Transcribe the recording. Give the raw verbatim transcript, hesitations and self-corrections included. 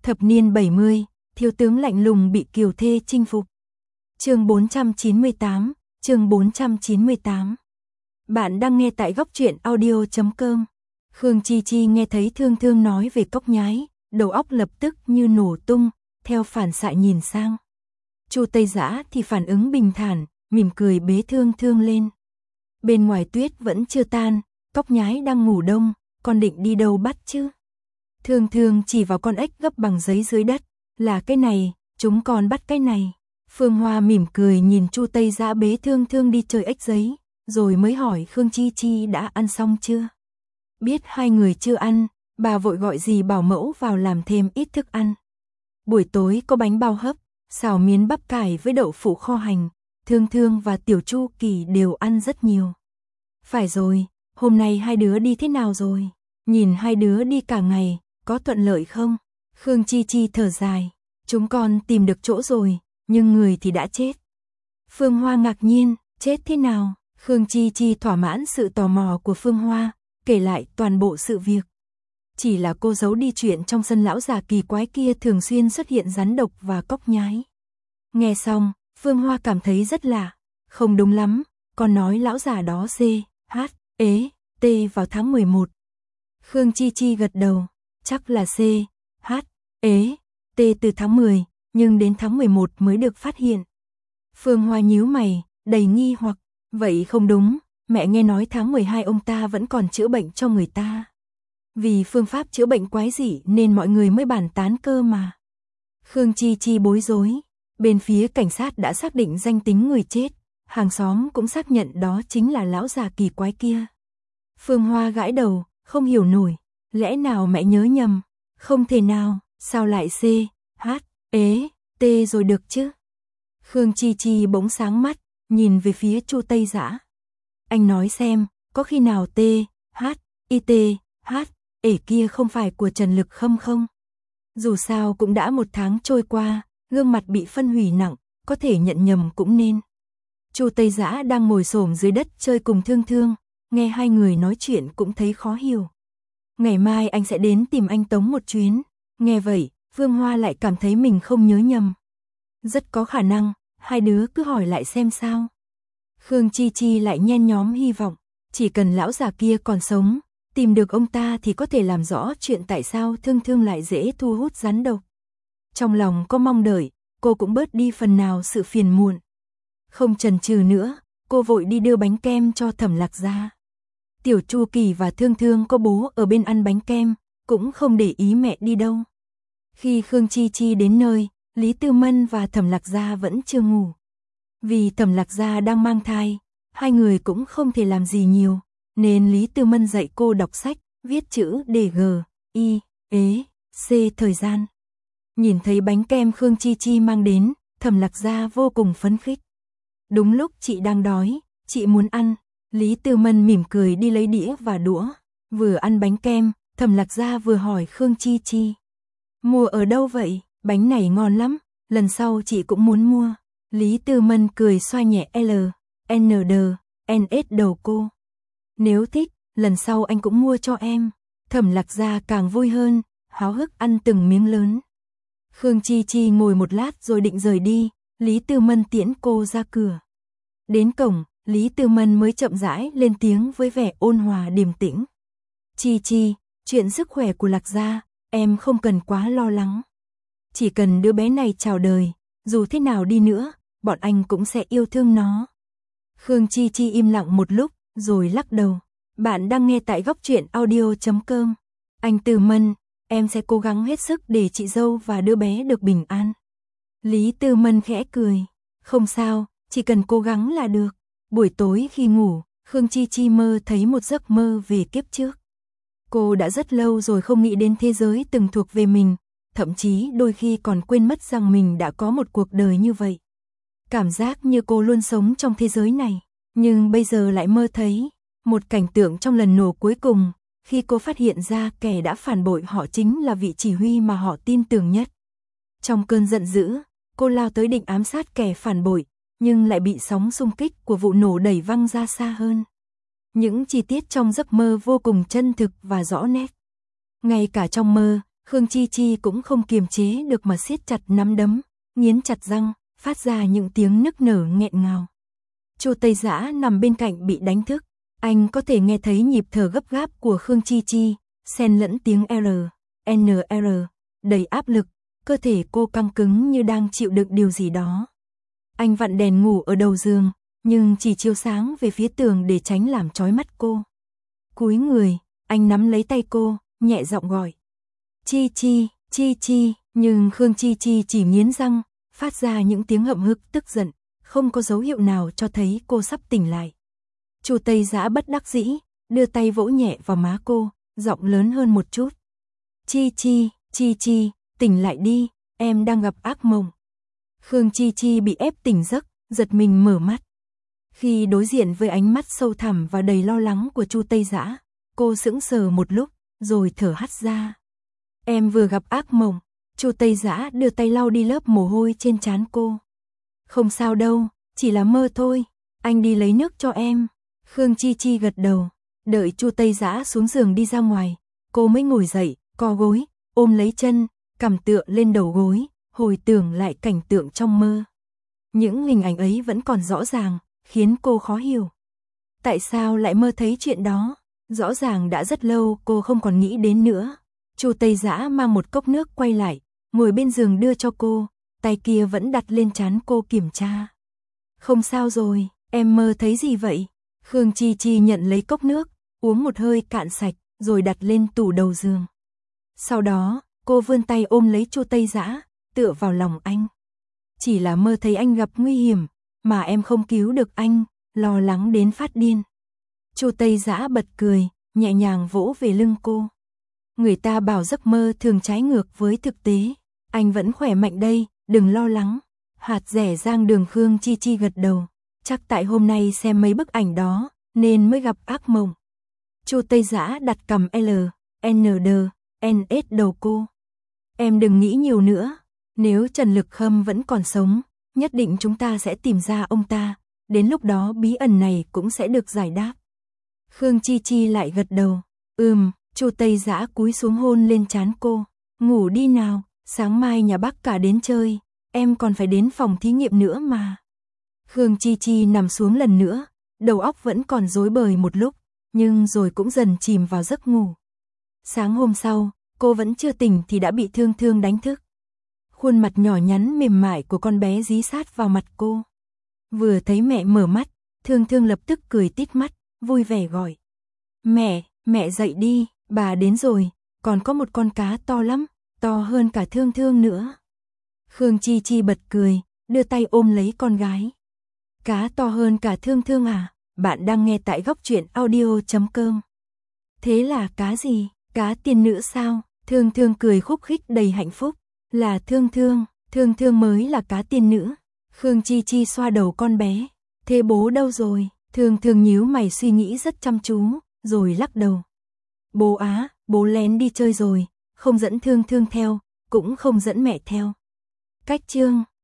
Thập niên bảy mươi, thiếu tướng lạnh lùng bị kiều thê chinh phục. Chương bốn trăm chín mươi tám, chương bốn trăm chín mươi tám. Bạn đang nghe tại góc truyện audio chấm com. Khương Chi Chi nghe thấy Thương Thương nói về Cốc Nhái, đầu óc lập tức như nổ tung, theo phản xạ nhìn sang. Chu Tây Dã thì phản ứng bình thản, mỉm cười bế Thương Thương lên. Bên ngoài tuyết vẫn chưa tan, Cốc Nhái đang ngủ đông, con định đi đâu bắt chứ? Thương Thương chỉ vào con ếch gấp bằng giấy dưới đất, là cái này, chúng con bắt cái này. Phương Hoa mỉm cười nhìn Chu Tây Dã bế Thương Thương đi chơi ếch giấy, rồi mới hỏi Khương Chi Chi đã ăn xong chưa? Biết hai người chưa ăn, bà vội gọi dì bảo mẫu vào làm thêm ít thức ăn. Buổi tối có bánh bao hấp, xào miến bắp cải với đậu phụ kho hành, Thương Thương và Tiểu Chu Kỳ đều ăn rất nhiều. Phải rồi, hôm nay hai đứa đi thế nào rồi? Nhìn hai đứa đi cả ngày, có thuận lợi không? Khương Chi Chi thở dài, chúng con tìm được chỗ rồi, nhưng người thì đã chết. Phương Hoa ngạc nhiên, chết thế nào? Khương Chi Chi thỏa mãn sự tò mò của Phương Hoa, kể lại toàn bộ sự việc. Chỉ là cô giấu đi chuyện trong sân lão già kỳ quái kia thường xuyên xuất hiện rắn độc và cốc nhái. Nghe xong, Phương Hoa cảm thấy rất lạ, không đúng lắm, con nói lão già đó C, H, ế, T vào tháng mười một. Khương Chi Chi gật đầu, chắc là C, H, ế, T từ tháng mười, nhưng đến tháng mười một mới được phát hiện. Phương Hoa nhíu mày, đầy nghi hoặc, vậy không đúng, mẹ nghe nói tháng mười hai ông ta vẫn còn chữa bệnh cho người ta. Vì phương pháp chữa bệnh quái dị nên mọi người mới bàn tán cơ mà. Khương Chi Chi bối rối, bên phía cảnh sát đã xác định danh tính người chết, hàng xóm cũng xác nhận đó chính là lão già kỳ quái kia. Phương Hoa gãi đầu, không hiểu nổi, lẽ nào mẹ nhớ nhầm, không thể nào, sao lại C, H, ế, T rồi được chứ? Khương Chi Chi bỗng sáng mắt, nhìn về phía Chu Tây Dã. Anh nói xem, có khi nào T, H, I T, H, ể kia không phải của Trần Lực Khâm không? Dù sao cũng đã một tháng trôi qua, gương mặt bị phân hủy nặng, có thể nhận nhầm cũng nên. Chu Tây Dã đang ngồi xổm dưới đất chơi cùng Thương Thương, nghe hai người nói chuyện cũng thấy khó hiểu. Ngày mai anh sẽ đến tìm anh Tống một chuyến. Nghe vậy, Phương Hoa lại cảm thấy mình không nhớ nhầm. Rất có khả năng, hai đứa cứ hỏi lại xem sao. Khương Chi Chi lại nhen nhóm hy vọng, chỉ cần lão già kia còn sống, tìm được ông ta thì có thể làm rõ chuyện tại sao Thương Thương lại dễ thu hút rắn độc. Trong lòng có mong đợi, cô cũng bớt đi phần nào sự phiền muộn. Không chần chừ nữa, cô vội đi đưa bánh kem cho Thẩm Lạc Gia. Tiểu Chu Kỳ và Thương Thương có bố ở bên ăn bánh kem, cũng không để ý mẹ đi đâu. Khi Khương Chi Chi đến nơi, Lý Tư Mân và Thẩm Lạc Gia vẫn chưa ngủ. Vì Thẩm Lạc Gia đang mang thai, hai người cũng không thể làm gì nhiều, nên Lý Tư Mân dạy cô đọc sách, viết chữ để G, I, ế, C thời gian. Nhìn thấy bánh kem Khương Chi Chi mang đến, Thẩm Lạc Gia vô cùng phấn khích. Đúng lúc chị đang đói, chị muốn ăn. Lý Tư Mân mỉm cười đi lấy đĩa và đũa. Vừa ăn bánh kem, Thẩm Lạc Gia vừa hỏi Khương Chi Chi. Mua ở đâu vậy? Bánh này ngon lắm, lần sau chị cũng muốn mua. Lý Tư Mân cười xoa nhẹ L, N D, N S đầu cô. Nếu thích, lần sau anh cũng mua cho em. Thẩm Lạc Gia càng vui hơn, háo hức ăn từng miếng lớn. Khương Chi Chi ngồi một lát rồi định rời đi, Lý Tư Mân tiễn cô ra cửa. Đến cổng, Lý Tư Mân mới chậm rãi lên tiếng với vẻ ôn hòa điềm tĩnh. Chi Chi, chuyện sức khỏe của Lạc Gia, em không cần quá lo lắng. Chỉ cần đứa bé này chào đời, dù thế nào đi nữa, bọn anh cũng sẽ yêu thương nó. Khương Chi Chi im lặng một lúc, rồi lắc đầu. Bạn đang nghe tại góc truyện audio chấm com. Anh Tư Mân, em sẽ cố gắng hết sức để chị dâu và đứa bé được bình an. Lý Tư Mân khẽ cười. Không sao, chỉ cần cố gắng là được. Buổi tối khi ngủ, Khương Chi Chi mơ thấy một giấc mơ về kiếp trước. Cô đã rất lâu rồi không nghĩ đến thế giới từng thuộc về mình, thậm chí đôi khi còn quên mất rằng mình đã có một cuộc đời như vậy. Cảm giác như cô luôn sống trong thế giới này, nhưng bây giờ lại mơ thấy một cảnh tượng trong lần nổ cuối cùng, khi cô phát hiện ra kẻ đã phản bội họ chính là vị chỉ huy mà họ tin tưởng nhất. Trong cơn giận dữ, cô lao tới định ám sát kẻ phản bội, nhưng lại bị sóng xung kích của vụ nổ đẩy văng ra xa hơn. Những chi tiết trong giấc mơ vô cùng chân thực và rõ nét. Ngay cả trong mơ, Khương Chi Chi cũng không kiềm chế được mà siết chặt nắm đấm, nghiến chặt răng, phát ra những tiếng nức nở nghẹn ngào. Chu Tây Dã nằm bên cạnh bị đánh thức, anh có thể nghe thấy nhịp thở gấp gáp của Khương Chi Chi, xen lẫn tiếng R, N R, đầy áp lực, cơ thể cô căng cứng như đang chịu đựng điều gì đó. Anh vặn đèn ngủ ở đầu giường, nhưng chỉ chiếu sáng về phía tường để tránh làm chói mắt cô. Cúi người, anh nắm lấy tay cô, nhẹ giọng gọi. Chi Chi, Chi Chi, nhưng Khương Chi Chi chỉ nghiến răng, phát ra những tiếng hậm hực tức giận, không có dấu hiệu nào cho thấy cô sắp tỉnh lại. Chu Tây Dã bất đắc dĩ, đưa tay vỗ nhẹ vào má cô, giọng lớn hơn một chút. Chi Chi, Chi Chi, tỉnh lại đi, em đang gặp ác mộng. Khương Chi Chi bị ép tỉnh giấc, giật mình mở mắt. Khi đối diện với ánh mắt sâu thẳm và đầy lo lắng của Chu Tây Dã, cô sững sờ một lúc, rồi thở hắt ra. Em vừa gặp ác mộng. Chu Tây Dã đưa tay lau đi lớp mồ hôi trên trán cô. Không sao đâu, chỉ là mơ thôi, anh đi lấy nước cho em. Khương Chi Chi gật đầu, đợi Chu Tây Dã xuống giường đi ra ngoài, cô mới ngồi dậy, co gối, ôm lấy chân, cằm tựa lên đầu gối, hồi tưởng lại cảnh tượng trong mơ. Những hình ảnh ấy vẫn còn rõ ràng, khiến cô khó hiểu. Tại sao lại mơ thấy chuyện đó? Rõ ràng đã rất lâu cô không còn nghĩ đến nữa. Chu Tây Dã mang một cốc nước quay lại, ngồi bên giường đưa cho cô, tay kia vẫn đặt lên trán cô kiểm tra. Không sao rồi, em mơ thấy gì vậy? Khương Chi Chi nhận lấy cốc nước, uống một hơi cạn sạch, rồi đặt lên tủ đầu giường. Sau đó, cô vươn tay ôm lấy Chu Tây Dã, tựa vào lòng anh. Chỉ là mơ thấy anh gặp nguy hiểm, mà em không cứu được anh, lo lắng đến phát điên. Chu Tây Dã bật cười, nhẹ nhàng vỗ về lưng cô. Người ta bảo giấc mơ thường trái ngược với thực tế, anh vẫn khỏe mạnh đây, đừng lo lắng. Hạt rẻ rang đường. Khương Chi Chi gật đầu, chắc tại hôm nay xem mấy bức ảnh đó, nên mới gặp ác mộng. Chu Tây Dã đặt cầm L, N D, N S đầu cô. Em đừng nghĩ nhiều nữa, nếu Trần Lực Khâm vẫn còn sống, nhất định chúng ta sẽ tìm ra ông ta, đến lúc đó bí ẩn này cũng sẽ được giải đáp. Khương Chi Chi lại gật đầu, ừm. Chu Tây Dã cúi xuống hôn lên trán cô, ngủ đi nào, sáng mai nhà bác cả đến chơi, em còn phải đến phòng thí nghiệm nữa mà. Khương Chi Chi nằm xuống lần nữa, đầu óc vẫn còn rối bời một lúc, nhưng rồi cũng dần chìm vào giấc ngủ. Sáng hôm sau, cô vẫn chưa tỉnh thì đã bị Thương Thương đánh thức. Khuôn mặt nhỏ nhắn mềm mại của con bé dí sát vào mặt cô. Vừa thấy mẹ mở mắt, Thương Thương lập tức cười tít mắt, vui vẻ gọi. Mẹ, mẹ dậy đi. Bà đến rồi, còn có một con cá to lắm, to hơn cả Thương Thương nữa. Khương Chi Chi bật cười, đưa tay ôm lấy con gái. Cá to hơn cả Thương Thương à? Bạn đang nghe tại góc truyện audio chấm com. Thế là cá gì? Cá tiên nữ sao? Thương Thương cười khúc khích đầy hạnh phúc. Là Thương Thương, Thương Thương mới là cá tiên nữ. Khương Chi Chi xoa đầu con bé. Thế bố đâu rồi? Thương Thương nhíu mày suy nghĩ rất chăm chú, rồi lắc đầu. Bố á, bố lén đi chơi rồi, không dẫn Thương Thương theo, cũng không dẫn mẹ theo. Cách chương